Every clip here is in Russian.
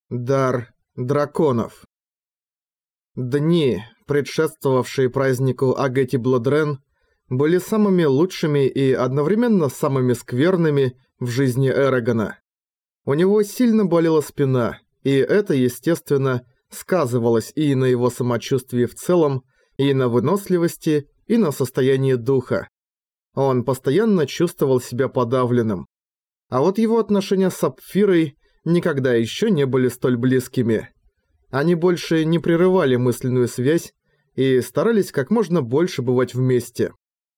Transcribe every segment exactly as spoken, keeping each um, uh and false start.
Дар драконов. Дни, предшествовавшие празднику Агати-Блодрен, были самыми лучшими и одновременно самыми скверными в жизни Эрагона. У него сильно болела спина, и это, естественно, сказывалось и на его самочувствии в целом, и на выносливости, и на состоянии духа. Он постоянно чувствовал себя подавленным. А вот его отношения с Сапфирой никогда еще не были столь близкими. Они больше не прерывали мысленную связь и старались как можно больше бывать вместе.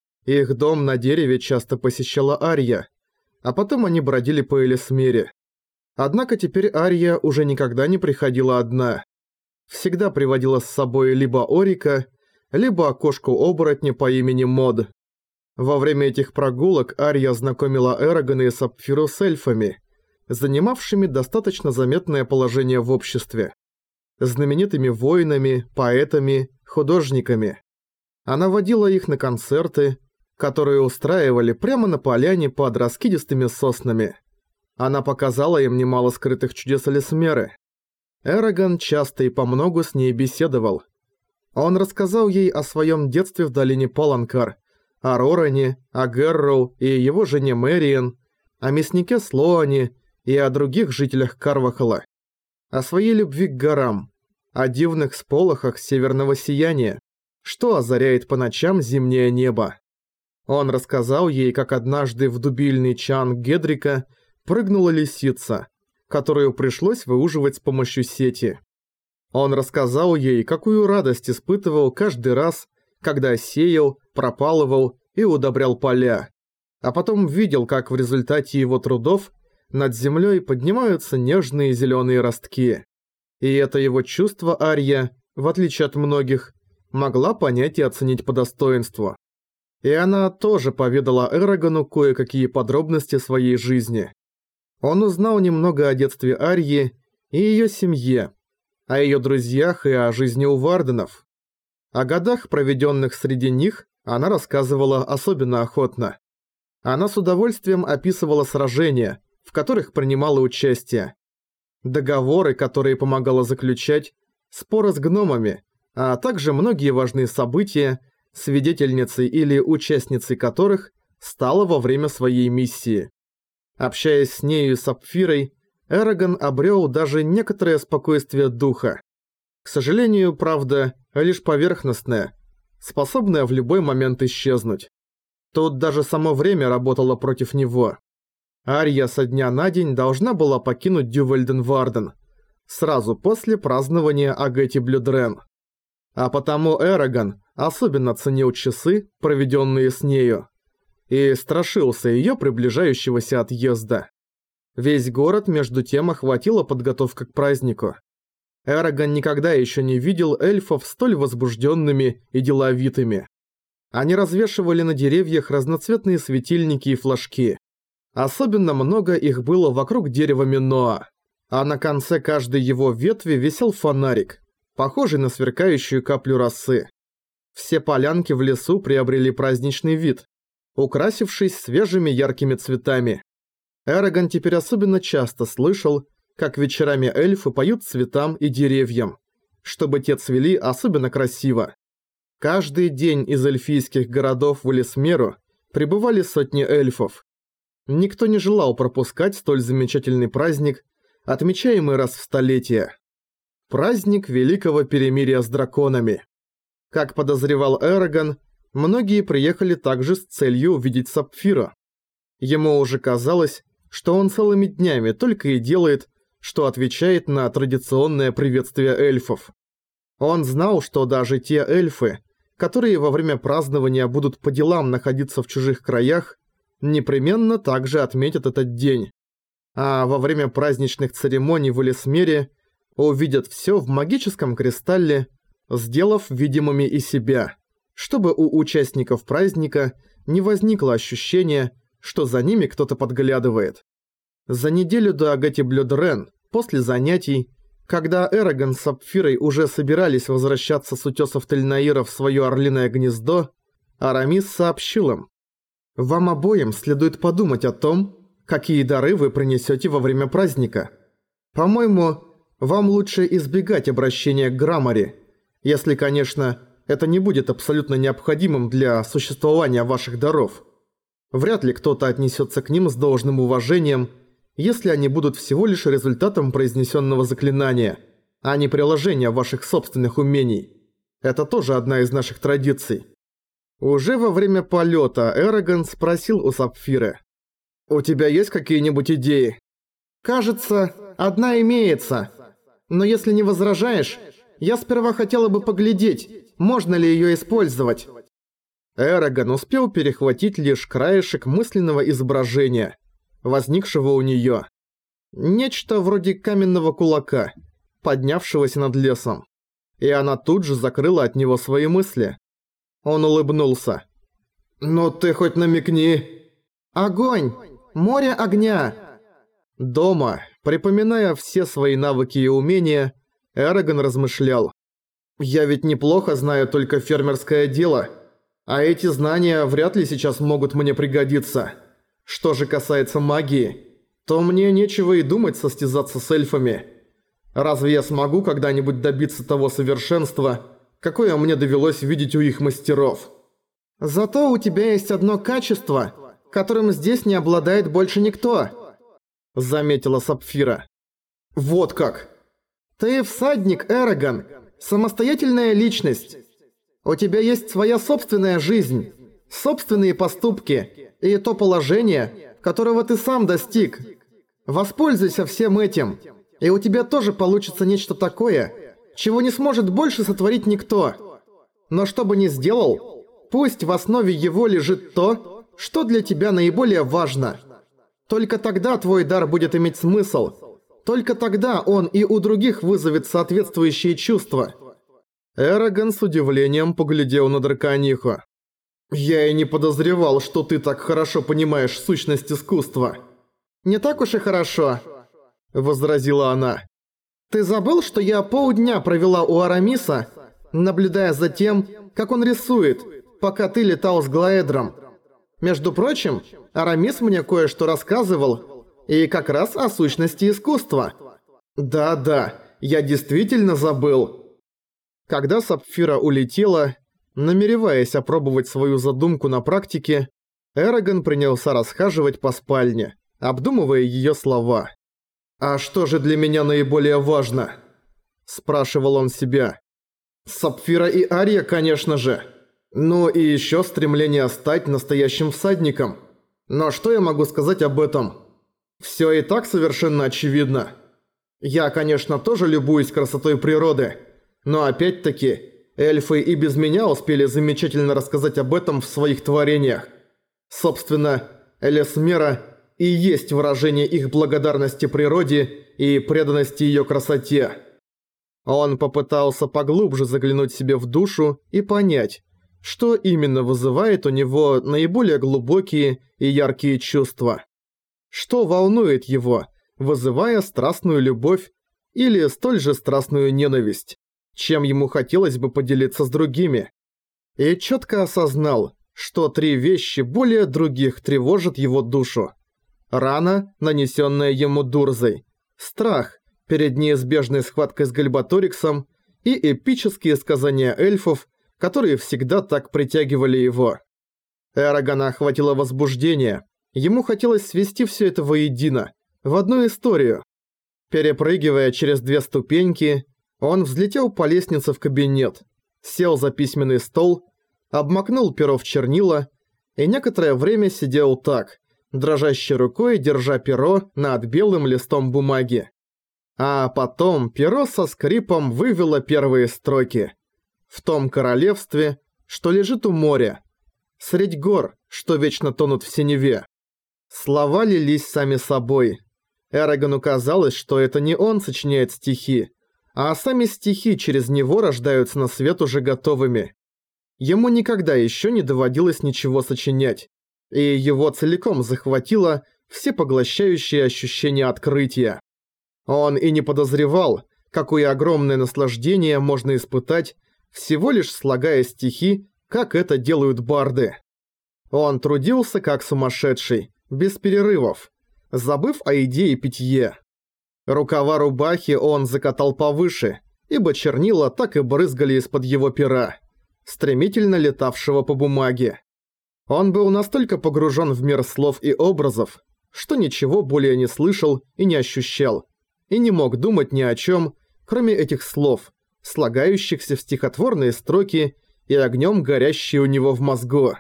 Их дом на дереве часто посещала Ария, а потом они бродили по Элисмере. Однако теперь Ария уже никогда не приходила одна. Всегда приводила с собой либо Орика, либо кошку-оборотня по имени Мод. Во время этих прогулок Ария знакомила Эрагона и Сапфиру с эльфами, занимавшими достаточно заметное положение в обществе. Знаменитыми воинами, поэтами, художниками. Она водила их на концерты, которые устраивали прямо на поляне под раскидистыми соснами. Она показала им немало скрытых чудес Элисмеры. Эрагон часто и помногу с ней беседовал. Он рассказал ей о своем детстве в долине Паланкар, о Роране, о Герроу и его жене Мэриен, о мяснике Слоане и о других жителях Карвахала, о своей любви к горам, о дивных сполохах северного сияния, что озаряет по ночам зимнее небо. Он рассказал ей, как однажды в дубильный чан Гедрика прыгнула лисица, которую пришлось выуживать с помощью сети. Он рассказал ей, какую радость испытывал каждый раз, когда сеял, пропалывал и удобрял поля, а потом видел, как в результате его трудов над землей поднимаются нежные зеленые ростки. И это его чувство Ария, в отличие от многих, могла понять и оценить по достоинству. И она тоже поведала Эрагону кое-какие подробности своей жизни. Он узнал немного о детстве Арии и ее семье, о ее друзьях и о жизни у Варденов. О годах, проведенных среди них, она рассказывала особенно охотно. Она с удовольствием описывала сражения, в которых принимала участие. Договоры, которые помогала заключать, споры с гномами, а также многие важные события, свидетельницей или участницей которых стала во время своей миссии. Общаясь с нею и Сапфирой, Эрагон обрел даже некоторое спокойствие духа. К сожалению, правда, лишь поверхностное, способное в любой момент исчезнуть. Тут даже само время работало против него. Ария со дня на день должна была покинуть Дювальден-Варден сразу после празднования Агати-Блодрен. А потому Эрагон особенно ценил часы, проведенные с нею, и страшился ее приближающегося отъезда. Весь город между тем охватила подготовка к празднику. Эрагон никогда еще не видел эльфов столь возбужденными и деловитыми. Они развешивали на деревьях разноцветные светильники и флажки. Особенно много их было вокруг дерева Миноа, а на конце каждой его ветви висел фонарик, похожий на сверкающую каплю росы. Все полянки в лесу приобрели праздничный вид, украсившись свежими яркими цветами. Эрагон теперь особенно часто слышал, как вечерами эльфы поют цветам и деревьям, чтобы те цвели особенно красиво. Каждый день из эльфийских городов в Элисмеру прибывали сотни эльфов. Никто не желал пропускать столь замечательный праздник, отмечаемый раз в столетие. Праздник Великого Перемирия с драконами. Как подозревал Эрагон, многие приехали также с целью увидеть Сапфиру. Ему уже казалось, что он целыми днями только и делает, что отвечает на традиционное приветствие эльфов. Он знал, что даже те эльфы, которые во время празднования будут по делам находиться в чужих краях, непременно также отметят этот день. А во время праздничных церемоний в Элисмере увидят все в магическом кристалле, сделав видимыми и себя, чтобы у участников праздника не возникло ощущения, что за ними кто-то подглядывает. За неделю до Агати-Блодрен, после занятий, когда Эрагон с Сапфирой уже собирались возвращаться с утесов Тельнаира в свое орлиное гнездо, Арамис сообщил им: «Вам обоим следует подумать о том, какие дары вы принесете во время праздника. По-моему, вам лучше избегать обращения к Граммаре, если, конечно, это не будет абсолютно необходимым для существования ваших даров. Вряд ли кто-то отнесется к ним с должным уважением, если они будут всего лишь результатом произнесенного заклинания, а не приложения ваших собственных умений. Это тоже одна из наших традиций. Уже во время полета Эрагон спросил у Сапфиры: «У тебя есть какие-нибудь идеи?» «Кажется, одна имеется. Но если не возражаешь, я сперва хотела бы поглядеть, можно ли её использовать». Эрагон успел перехватить лишь краешек мысленного изображения, возникшего у неё. Нечто вроде каменного кулака, поднявшегося над лесом. И она тут же закрыла от него свои мысли. Он улыбнулся. «Ну ты хоть намекни». «Огонь! Море огня!» Дома, припоминая все свои навыки и умения, Эрагон размышлял. «Я ведь неплохо знаю только фермерское дело, а эти знания вряд ли сейчас могут мне пригодиться. Что же касается магии, то мне нечего и думать состязаться с эльфами. Разве я смогу когда-нибудь добиться того совершенства, какое мне довелось видеть у их мастеров?» «Зато у тебя есть одно качество, которым здесь не обладает больше никто», — заметила Сапфира. «Вот как!» «Ты всадник, Эрагон, самостоятельная личность. У тебя есть своя собственная жизнь, собственные поступки и то положение, которого ты сам достиг. Воспользуйся всем этим, и у тебя тоже получится нечто такое, чего не сможет больше сотворить никто. Но что бы ни сделал, пусть в основе его лежит то, что для тебя наиболее важно. Только тогда твой дар будет иметь смысл. Только тогда он и у других вызовет соответствующие чувства». Эрагон с удивлением поглядел на дракониху. «Я и не подозревал, что ты так хорошо понимаешь сущность искусства». «Не так уж и хорошо», — возразила она. «Ты забыл, что я полдня провела у Арамиса, наблюдая за тем, как он рисует, пока ты летал с Глаэдром? Между прочим, Арамис мне кое-что рассказывал, и как раз о сущности искусства». «Да-да, я действительно забыл». Когда Сапфира улетела, намереваясь опробовать свою задумку на практике, Эрагон принялся расхаживать по спальне, обдумывая её слова. «А что же для меня наиболее важно?» – спрашивал он себя. «Сапфира и Ария, конечно же. Ну и ещё стремление стать настоящим всадником. Но что я могу сказать об этом? Всё и так совершенно очевидно. Я, конечно, тоже любуюсь красотой природы, но опять-таки, эльфы и без меня успели замечательно рассказать об этом в своих творениях. Собственно, Элесмера и есть выражение их благодарности природе и преданности её красоте». Он попытался поглубже заглянуть себе в душу и понять, что именно вызывает у него наиболее глубокие и яркие чувства. Что волнует его, вызывая страстную любовь или столь же страстную ненависть, чем ему хотелось бы поделиться с другими. И чётко осознал, что три вещи более других тревожат его душу. Рана, нанесённая ему Дурзой, страх перед неизбежной схваткой с Гальбаториксом и эпические сказания эльфов, которые всегда так притягивали его. Эрагона охватило возбуждение. Ему хотелось свести всё это воедино, в одну историю. Перепрыгивая через две ступеньки, он взлетел по лестнице в кабинет, сел за письменный стол, обмакнул перо в чернила и некоторое время сидел так, дрожащей рукой держа перо над белым листом бумаги. А потом перо со скрипом вывело первые строки. «В том королевстве, что лежит у моря, средь гор, что вечно тонут в синеве». Слова лились сами собой. Эрагону казалось, что это не он сочиняет стихи, а сами стихи через него рождаются на свет уже готовыми. Ему никогда еще не доводилось ничего сочинять, и его целиком захватило всепоглощающее ощущение открытия. Он и не подозревал, какое огромное наслаждение можно испытать, всего лишь слагая стихи, как это делают барды. Он трудился как сумасшедший, без перерывов, забыв о еде и питье. Рукава рубахи он закатал повыше, ибо чернила так и брызгали из-под его пера, стремительно летавшего по бумаге. Он был настолько погружен в мир слов и образов, что ничего более не слышал и не ощущал, и не мог думать ни о чем, кроме этих слов, слагающихся в стихотворные строки и огнем горящие у него в мозгу.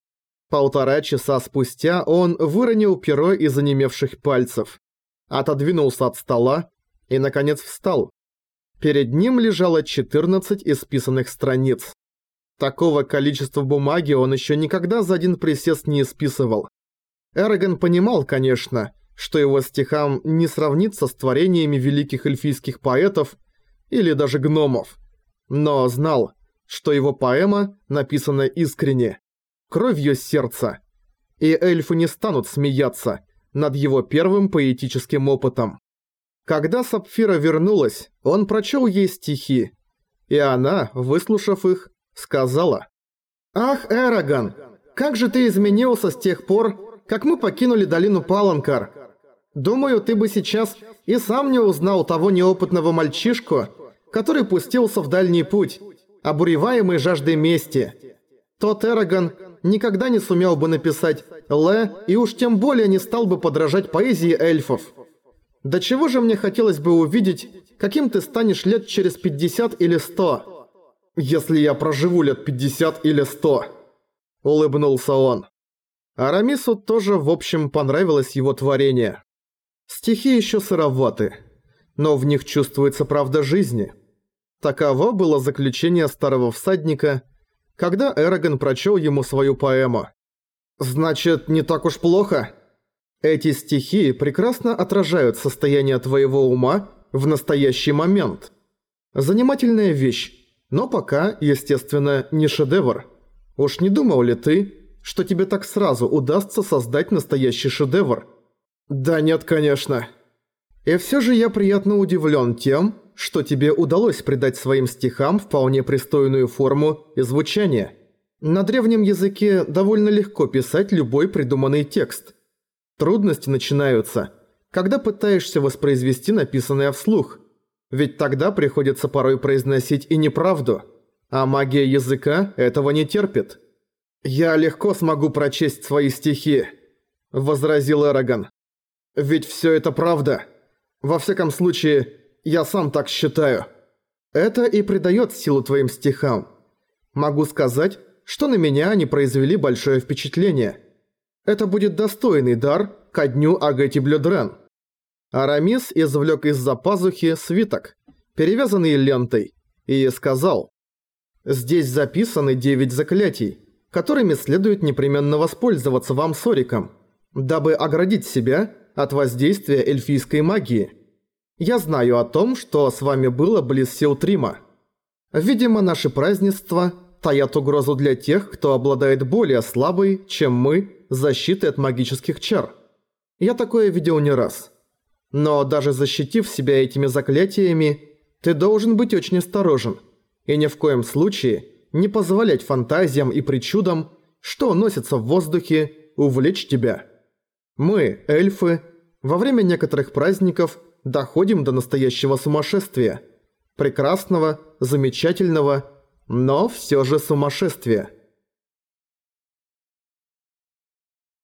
Полтора часа спустя он выронил перо из онемевших пальцев, отодвинулся от стола и, наконец, встал. Перед ним лежало четырнадцать исписанных страниц. Такого количества бумаги он еще никогда за один присест не исписывал. Эрагон понимал, конечно, что его стихам не сравнится с творениями великих эльфийских поэтов или даже гномов, но знал, что его поэма написана искренне, кровью сердца, и эльфы не станут смеяться над его первым поэтическим опытом. Когда Сапфира вернулась, он прочел ей стихи, и она, выслушав их, сказала: «Ах, Эрагон, как же ты изменился с тех пор, как мы покинули долину Паланкар. Думаю, ты бы сейчас и сам не узнал того неопытного мальчишку, который пустился в дальний путь, обуреваемый жаждой мести. Тот Эрагон никогда не сумел бы написать «Ле» и уж тем более не стал бы подражать поэзии эльфов. До чего же мне хотелось бы увидеть, каким ты станешь лет через пятьдесят или сто. Если я проживу лет пятьдесят или сто», — улыбнулся он. Арамису тоже, в общем, понравилось его творение. Стихи еще сыроваты, но в них чувствуется правда жизни. Таково было заключение старого всадника, когда Эрагон прочел ему свою поэму. «Значит, не так уж плохо? Эти стихи прекрасно отражают состояние твоего ума в настоящий момент. Занимательная вещь, но пока, естественно, не шедевр. Уж не думал ли ты, что тебе так сразу удастся создать настоящий шедевр?» «Да нет, конечно. И все же я приятно удивлен тем, что тебе удалось придать своим стихам вполне пристойную форму и звучание. На древнем языке довольно легко писать любой придуманный текст. Трудности начинаются, когда пытаешься воспроизвести написанное вслух, ведь тогда приходится порой произносить и неправду, а магия языка этого не терпит». «Я легко смогу прочесть свои стихи», — возразил Эрагон. «Ведь все это правда. Во всяком случае, я сам так считаю. Это и придает силу твоим стихам. Могу сказать, что на меня они произвели большое впечатление. Это будет достойный дар ко дню Агати Блёдрен». Арамис извлек из-за пазухи свиток, перевязанный лентой, и сказал: «Здесь записаны девять заклятий, которыми следует непременно воспользоваться вам с Ориком, дабы оградить себя от воздействия эльфийской магии. Я знаю о том, что с вами было близ Силтрима. Видимо, наши празднества таят угрозу для тех, кто обладает более слабой, чем мы, защитой от магических чар. Я такое видел не раз. Но даже защитив себя этими заклятиями, ты должен быть очень осторожен и ни в коем случае не позволять фантазиям и причудам, что носятся в воздухе, увлечь тебя. Мы, эльфы, во время некоторых праздников доходим до настоящего сумасшествия. Прекрасного, замечательного, но все же сумасшествия.